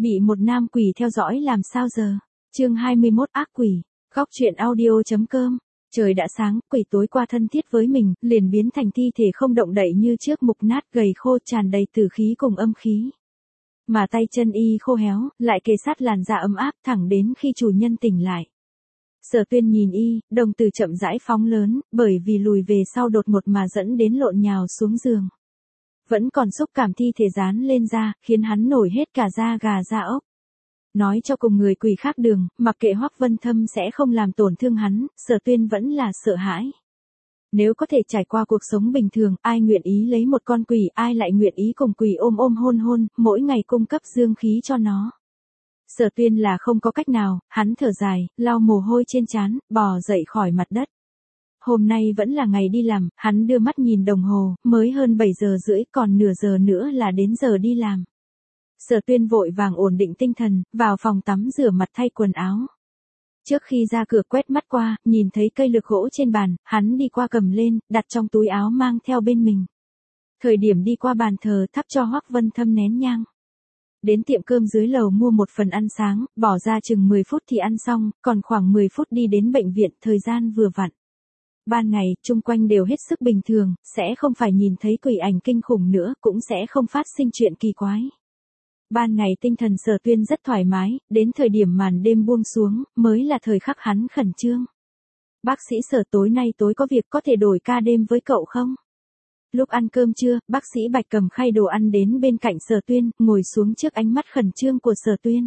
Bị một nam quỷ theo dõi làm sao giờ? Chương 21 ác quỷ. Góc truyện audio.com. Trời đã sáng, quỷ tối qua thân thiết với mình, liền biến thành thi thể không động đậy như trước, mục nát gầy khô, tràn đầy tử khí cùng âm khí. Mà tay chân y khô héo, lại kề sát làn da ấm áp thẳng đến khi chủ nhân tỉnh lại. Sở Tuyên nhìn y, đồng tử chậm rãi phóng lớn, bởi vì lùi về sau đột ngột mà dẫn đến lộn nhào xuống giường. Vẫn còn xúc cảm thi thể dán lên da, khiến hắn nổi hết cả da gà da ốc. Nói cho cùng người quỷ khác đường, mặc kệ Hoắc Vân Thâm sẽ không làm tổn thương hắn, Sở Tuyên vẫn là sợ hãi. Nếu có thể trải qua cuộc sống bình thường, ai nguyện ý lấy một con quỷ, ai lại nguyện ý cùng quỷ ôm ôm hôn hôn, mỗi ngày cung cấp dương khí cho nó. Sở Tuyên là không có cách nào, hắn thở dài, lau mồ hôi trên trán, bò dậy khỏi mặt đất. Hôm nay vẫn là ngày đi làm, hắn đưa mắt nhìn đồng hồ, mới hơn 7 giờ rưỡi, còn nửa giờ nữa là đến giờ đi làm. Sở Tuyên vội vàng ổn định tinh thần, vào phòng tắm rửa mặt thay quần áo. Trước khi ra cửa quét mắt qua, nhìn thấy cây lược gỗ trên bàn, hắn đi qua cầm lên, đặt trong túi áo mang theo bên mình. Thời điểm đi qua bàn thờ thắp cho Hoắc Vân Thâm nén nhang. Đến tiệm cơm dưới lầu mua một phần ăn sáng, bỏ ra chừng 10 phút thì ăn xong, còn khoảng 10 phút đi đến bệnh viện, thời gian vừa vặn. Ban ngày, chung quanh đều hết sức bình thường, sẽ không phải nhìn thấy quỷ ảnh kinh khủng nữa, cũng sẽ không phát sinh chuyện kỳ quái. Ban ngày tinh thần Sở Tuyên rất thoải mái, đến thời điểm màn đêm buông xuống, mới là thời khắc hắn khẩn trương. Bác sĩ Sở, tối nay tối có việc, có thể đổi ca đêm với cậu không? Lúc ăn cơm trưa, bác sĩ Bạch cầm khay đồ ăn đến bên cạnh Sở Tuyên, ngồi xuống trước ánh mắt khẩn trương của Sở Tuyên.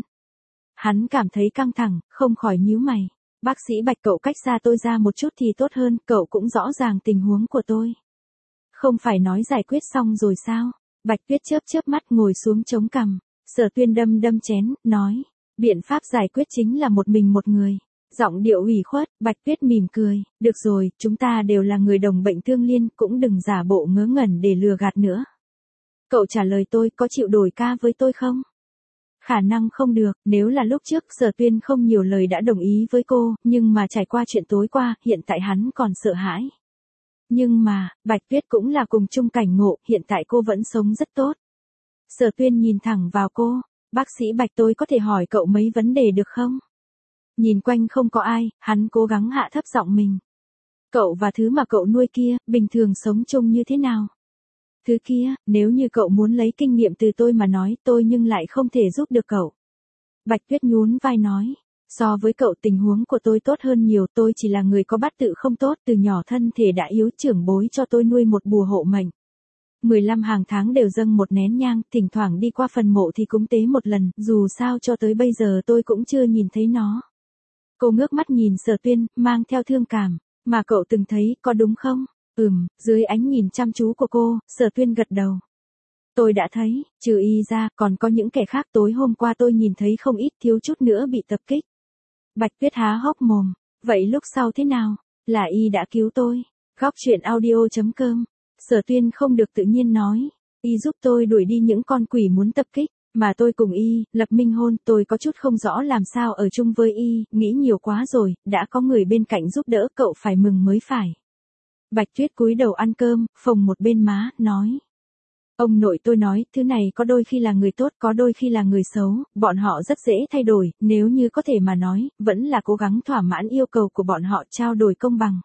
Hắn cảm thấy căng thẳng, không khỏi nhíu mày. Bác sĩ Bạch, cậu cách xa tôi ra một chút thì tốt hơn, cậu cũng rõ ràng tình huống của tôi. Không phải nói giải quyết xong rồi sao? Bạch Tuyết chớp chớp mắt ngồi xuống chống cằm. Sở Tuyên đâm đâm chén, nói, biện pháp giải quyết chính là một mình một người. Giọng điệu ủy khuất, Bạch Tuyết mỉm cười, được rồi, chúng ta đều là người đồng bệnh thương liên, cũng đừng giả bộ ngớ ngẩn để lừa gạt nữa. Cậu trả lời tôi, có chịu đổi ca với tôi không? Khả năng không được, nếu là lúc trước Sở Tuyên không nhiều lời đã đồng ý với cô, nhưng mà trải qua chuyện tối qua, hiện tại hắn còn sợ hãi. Nhưng mà, Bạch Tuyết cũng là cùng chung cảnh ngộ, hiện tại cô vẫn sống rất tốt. Sở Tuyên nhìn thẳng vào cô, bác sĩ Bạch, tôi có thể hỏi cậu mấy vấn đề được không? Nhìn quanh không có ai, hắn cố gắng hạ thấp giọng mình. Cậu và thứ mà cậu nuôi kia, bình thường sống chung như thế nào? Thứ kia, nếu như cậu muốn lấy kinh nghiệm từ tôi mà nói, tôi nhưng lại không thể giúp được cậu. Bạch Tuyết nhún vai nói, so với cậu tình huống của tôi tốt hơn nhiều, tôi chỉ là người có bát tự không tốt, từ nhỏ thân thể đã yếu, trưởng bối cho tôi nuôi một bùa hộ mệnh. 15 hàng tháng đều dâng một nén nhang, thỉnh thoảng đi qua phần mộ thì cúng tế một lần, dù sao cho tới bây giờ tôi cũng chưa nhìn thấy nó. Cô ngước mắt nhìn Sở Tuyên, mang theo thương cảm, mà cậu từng thấy, có đúng không? Dưới ánh nhìn chăm chú của cô, Sở Tuyên gật đầu. Tôi đã thấy, trừ y ra, còn có những kẻ khác, tối hôm qua tôi nhìn thấy không ít, thiếu chút nữa bị tập kích. Bạch Tuyết há hốc mồm, vậy lúc sau thế nào? Là y đã cứu tôi. Góc truyện audio.com. Sở Tuyên không được tự nhiên nói, y giúp tôi đuổi đi những con quỷ muốn tập kích, mà tôi cùng y, lập minh hôn, tôi có chút không rõ làm sao ở chung với y, nghĩ nhiều quá rồi, đã có người bên cạnh giúp đỡ, cậu phải mừng mới phải. Bạch Tuyết cúi đầu ăn cơm, phồng một bên má, nói. Ông nội tôi nói, thứ này có đôi khi là người tốt, có đôi khi là người xấu, bọn họ rất dễ thay đổi, nếu như có thể mà nói, vẫn là cố gắng thỏa mãn yêu cầu của bọn họ, trao đổi công bằng.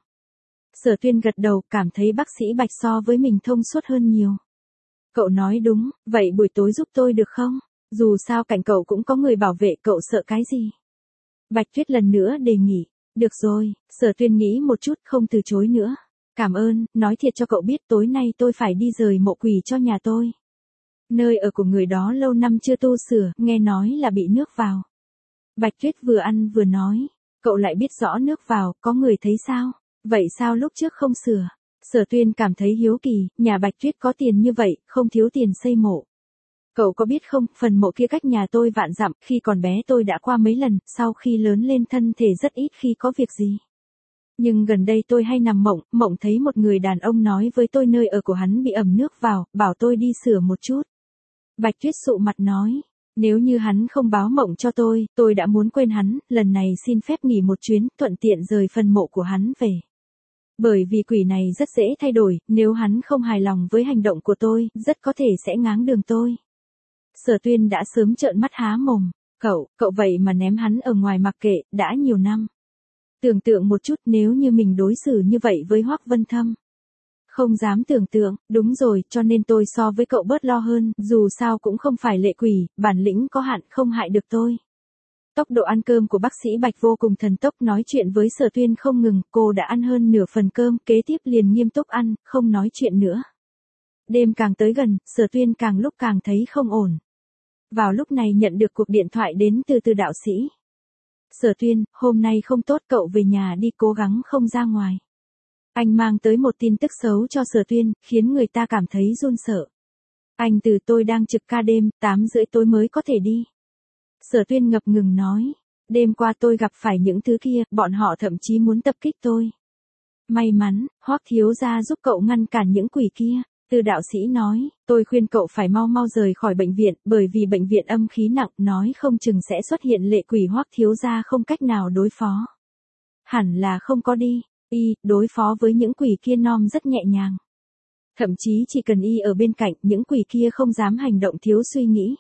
Sở Tuyên gật đầu, cảm thấy bác sĩ Bạch so với mình thông suốt hơn nhiều. Cậu nói đúng, vậy buổi tối giúp tôi được không? Dù sao cạnh cậu cũng có người bảo vệ, cậu sợ cái gì? Bạch Tuyết lần nữa đề nghị. Được rồi, Sở Tuyên nghĩ một chút, không từ chối nữa. Cảm ơn, nói thiệt cho cậu biết, tối nay tôi phải đi rời mộ quỷ cho nhà tôi. Nơi ở của người đó lâu năm chưa tu sửa, nghe nói là bị nước vào. Bạch Tuyết vừa ăn vừa nói, cậu lại biết rõ nước vào, có người thấy sao? Vậy sao lúc trước không sửa? Sở Tuyên cảm thấy hiếu kỳ, nhà Bạch Tuyết có tiền như vậy, không thiếu tiền xây mộ. Cậu có biết không, phần mộ kia cách nhà tôi vạn dặm, khi còn bé tôi đã qua mấy lần, sau khi lớn lên thân thể rất ít khi có việc gì. Nhưng gần đây tôi hay nằm mộng thấy một người đàn ông nói với tôi nơi ở của hắn bị ẩm nước vào, bảo tôi đi sửa một chút. Bạch Tuyết sụ mặt nói, nếu như hắn không báo mộng cho tôi đã muốn quên hắn, lần này xin phép nghỉ một chuyến, thuận tiện rời phần mộ của hắn về. Bởi vì quỷ này rất dễ thay đổi, nếu hắn không hài lòng với hành động của tôi, rất có thể sẽ ngáng đường tôi. Sở Tuyên đã sớm trợn mắt há mồm. Cậu vậy mà ném hắn ở ngoài mặc kệ, đã nhiều năm. Tưởng tượng một chút nếu như mình đối xử như vậy với Hoắc Vân Thâm. Không dám tưởng tượng, đúng rồi, cho nên tôi so với cậu bớt lo hơn, dù sao cũng không phải lệ quỷ, bản lĩnh có hạn không hại được tôi. Tốc độ ăn cơm của bác sĩ Bạch vô cùng thần tốc, nói chuyện với Sở Tuyên không ngừng, cô đã ăn hơn nửa phần cơm, kế tiếp liền nghiêm túc ăn, không nói chuyện nữa. Đêm càng tới gần, Sở Tuyên càng lúc càng thấy không ổn. Vào lúc này nhận được cuộc điện thoại đến từ đạo sĩ. Sở Tuyên, hôm nay không tốt, cậu về nhà đi, cố gắng không ra ngoài. Anh mang tới một tin tức xấu cho Sở Tuyên, khiến người ta cảm thấy run sợ. Anh từ tôi đang trực ca đêm, 8:30 tối mới có thể đi. Sở Tuyên ngập ngừng nói, đêm qua tôi gặp phải những thứ kia, bọn họ thậm chí muốn tập kích tôi. May mắn, Hoắc thiếu gia giúp cậu ngăn cản những quỷ kia. Từ đạo sĩ nói, tôi khuyên cậu phải mau rời khỏi bệnh viện, bởi vì bệnh viện âm khí nặng, nói không chừng sẽ xuất hiện lệ quỷ, Hoắc thiếu gia không cách nào đối phó. Hẳn là không có đi, đối phó với những quỷ kia nom rất nhẹ nhàng. Thậm chí chỉ cần ở bên cạnh, những quỷ kia không dám hành động thiếu suy nghĩ.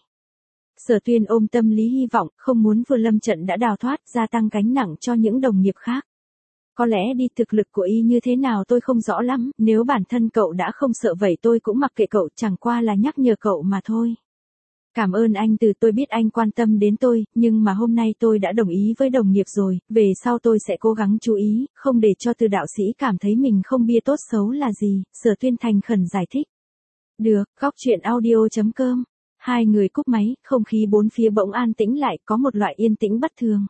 Sở Tuyên ôm tâm lý hy vọng, không muốn vừa lâm trận đã đào thoát, gia tăng gánh nặng cho những đồng nghiệp khác. Có lẽ đi thực lực của như thế nào tôi không rõ lắm, nếu bản thân cậu đã không sợ vậy tôi cũng mặc kệ cậu, chẳng qua là nhắc nhở cậu mà thôi. Cảm ơn anh, tôi biết anh quan tâm đến tôi, nhưng mà hôm nay tôi đã đồng ý với đồng nghiệp rồi, về sau tôi sẽ cố gắng chú ý, không để cho Từ đạo sĩ cảm thấy mình không bia tốt xấu là gì, Sở Tuyên thành khẩn giải thích. Được, góc chuyện audio.com. Hai người cúp máy, không khí bốn phía bỗng an tĩnh lại, có một loại yên tĩnh bất thường.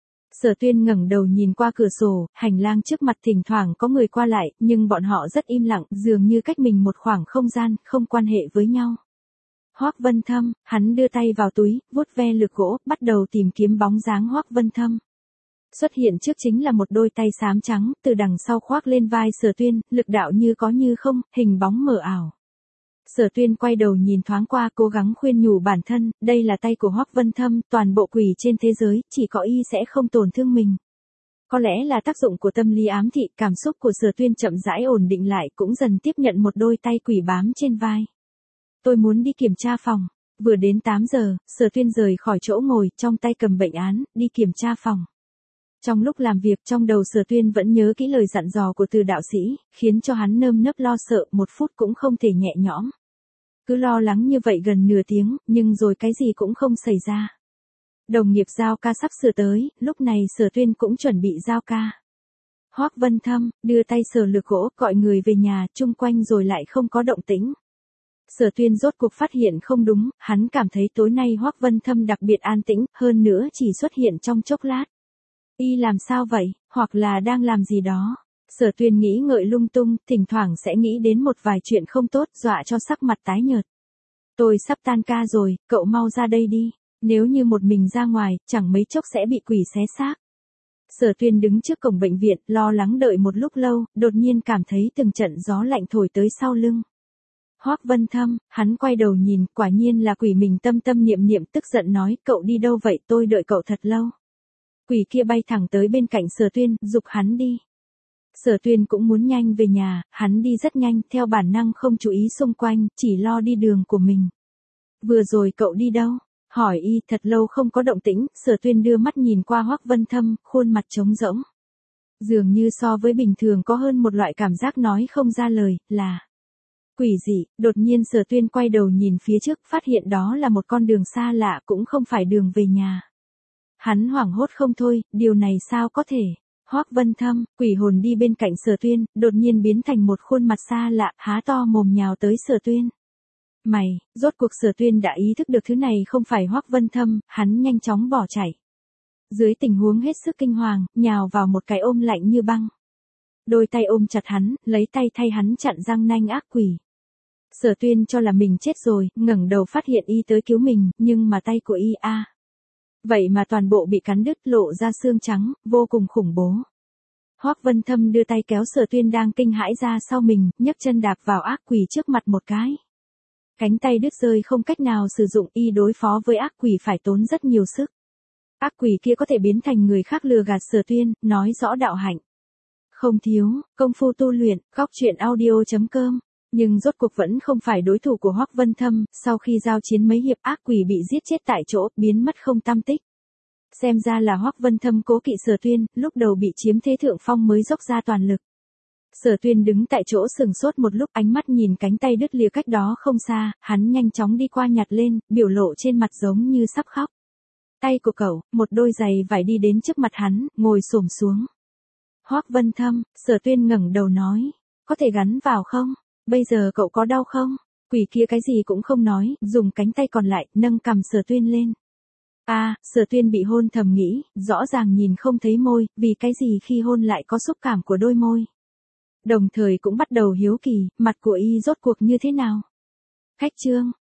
Sở Tuyên ngẩng đầu nhìn qua cửa sổ, hành lang trước mặt thỉnh thoảng có người qua lại, nhưng bọn họ rất im lặng, dường như cách mình một khoảng không gian, không quan hệ với nhau. Hoắc Vân Thâm, hắn đưa tay vào túi, vuốt ve lược gỗ, bắt đầu tìm kiếm bóng dáng Hoắc Vân Thâm. Xuất hiện trước chính là một đôi tay xám trắng, từ đằng sau khoác lên vai Sở Tuyên, lực đạo như có như không, hình bóng mờ ảo. Sở Tuyên quay đầu nhìn thoáng qua, cố gắng khuyên nhủ bản thân, đây là tay của Hoắc Vân Thâm, toàn bộ quỷ trên thế giới, chỉ có sẽ không tổn thương mình. Có lẽ là tác dụng của tâm lý ám thị, cảm xúc của Sở Tuyên chậm rãi ổn định lại, cũng dần tiếp nhận một đôi tay quỷ bám trên vai. Tôi muốn đi kiểm tra phòng. Vừa đến 8 giờ, Sở Tuyên rời khỏi chỗ ngồi, trong tay cầm bệnh án, đi kiểm tra phòng. Trong lúc làm việc, trong đầu Sở Tuyên vẫn nhớ kỹ lời dặn dò của Từ đạo sĩ, khiến cho hắn nơm nớp lo sợ, một phút cũng không thể nhẹ nhõm. Cứ lo lắng như vậy gần nửa tiếng, nhưng rồi cái gì cũng không xảy ra. Đồng nghiệp giao ca sắp sửa tới, lúc này Sở Tuyên cũng chuẩn bị giao ca. Hoắc Vân Thâm, đưa tay sờ lược gỗ, gọi người về nhà, chung quanh rồi lại không có động tĩnh. Sở Tuyên rốt cuộc phát hiện không đúng, hắn cảm thấy tối nay Hoắc Vân Thâm đặc biệt an tĩnh, hơn nữa chỉ xuất hiện trong chốc lát. Làm sao vậy, hoặc là đang làm gì đó. Sở Tuyên nghĩ ngợi lung tung, thỉnh thoảng sẽ nghĩ đến một vài chuyện không tốt, dọa cho sắc mặt tái nhợt. Tôi sắp tan ca rồi, cậu mau ra đây đi. Nếu như một mình ra ngoài, chẳng mấy chốc sẽ bị quỷ xé xác. Sở Tuyên đứng trước cổng bệnh viện, lo lắng đợi một lúc lâu, đột nhiên cảm thấy từng trận gió lạnh thổi tới sau lưng. Hoắc Vân Thâm, hắn quay đầu nhìn, quả nhiên là quỷ mình tâm niệm tức giận nói, cậu đi đâu vậy, tôi đợi cậu thật lâu. Quỷ kia bay thẳng tới bên cạnh Sở Tuyên, giục hắn đi. Sở Tuyên cũng muốn nhanh về nhà, hắn đi rất nhanh, theo bản năng không chú ý xung quanh, chỉ lo đi đường của mình. Vừa rồi cậu đi đâu? Hỏi thật lâu không có động tĩnh, Sở Tuyên đưa mắt nhìn qua Hoắc Vân Thâm, khuôn mặt trống rỗng. Dường như so với bình thường có hơn một loại cảm giác nói không ra lời, là quỷ dị. Đột nhiên Sở Tuyên quay đầu nhìn phía trước, phát hiện đó là một con đường xa lạ, cũng không phải đường về nhà. Hắn hoảng hốt không thôi, điều này sao có thể? Hoắc Vân Thâm, quỷ hồn đi bên cạnh Sở Tuyên, đột nhiên biến thành một khuôn mặt xa lạ, há to mồm nhào tới Sở Tuyên. Rốt cuộc Sở Tuyên đã ý thức được thứ này không phải Hoắc Vân Thâm, hắn nhanh chóng bỏ chạy. Dưới tình huống hết sức kinh hoàng, nhào vào một cái ôm lạnh như băng. Đôi tay ôm chặt hắn, lấy tay thay hắn chặn răng nanh ác quỷ. Sở Tuyên cho là mình chết rồi, ngẩng đầu phát hiện tới cứu mình, nhưng mà tay của vậy mà toàn bộ bị cắn đứt, lộ ra xương trắng, vô cùng khủng bố. Hoắc Vân Thâm đưa tay kéo Sở Tuyên đang kinh hãi ra sau mình, nhấc chân đạp vào ác quỷ trước mặt một cái. Cánh tay đứt rơi không cách nào sử dụng, đối phó với ác quỷ phải tốn rất nhiều sức. Ác quỷ kia có thể biến thành người khác lừa gạt Sở Tuyên, nói rõ đạo hạnh. Không thiếu, công phu tu luyện, góc chuyện audio.com Nhưng rốt cuộc vẫn không phải đối thủ của Hoắc Vân Thâm, sau khi giao chiến mấy hiệp ác quỷ bị giết chết tại chỗ, biến mất không tăm tích. Xem ra là Hoắc Vân Thâm cố kỵ Sở Tuyên, lúc đầu bị chiếm thế thượng phong mới dốc ra toàn lực. Sở Tuyên đứng tại chỗ sừng sốt một lúc, ánh mắt nhìn cánh tay đứt lìa cách đó không xa, hắn nhanh chóng đi qua nhặt lên, biểu lộ trên mặt giống như sắp khóc. Tay của cậu, một đôi giày vải đi đến trước mặt hắn, ngồi xổm xuống. Hoắc Vân Thâm, Sở Tuyên ngẩng đầu nói, có thể gắn vào không? Bây giờ cậu có đau không? Quỷ kia cái gì cũng không nói, dùng cánh tay còn lại, nâng cằm Sở Tuyên lên. Sở Tuyên bị hôn thầm nghĩ, rõ ràng nhìn không thấy môi, vì cái gì khi hôn lại có xúc cảm của đôi môi. Đồng thời cũng bắt đầu hiếu kỳ, mặt của y rốt cuộc như thế nào? Khách trương,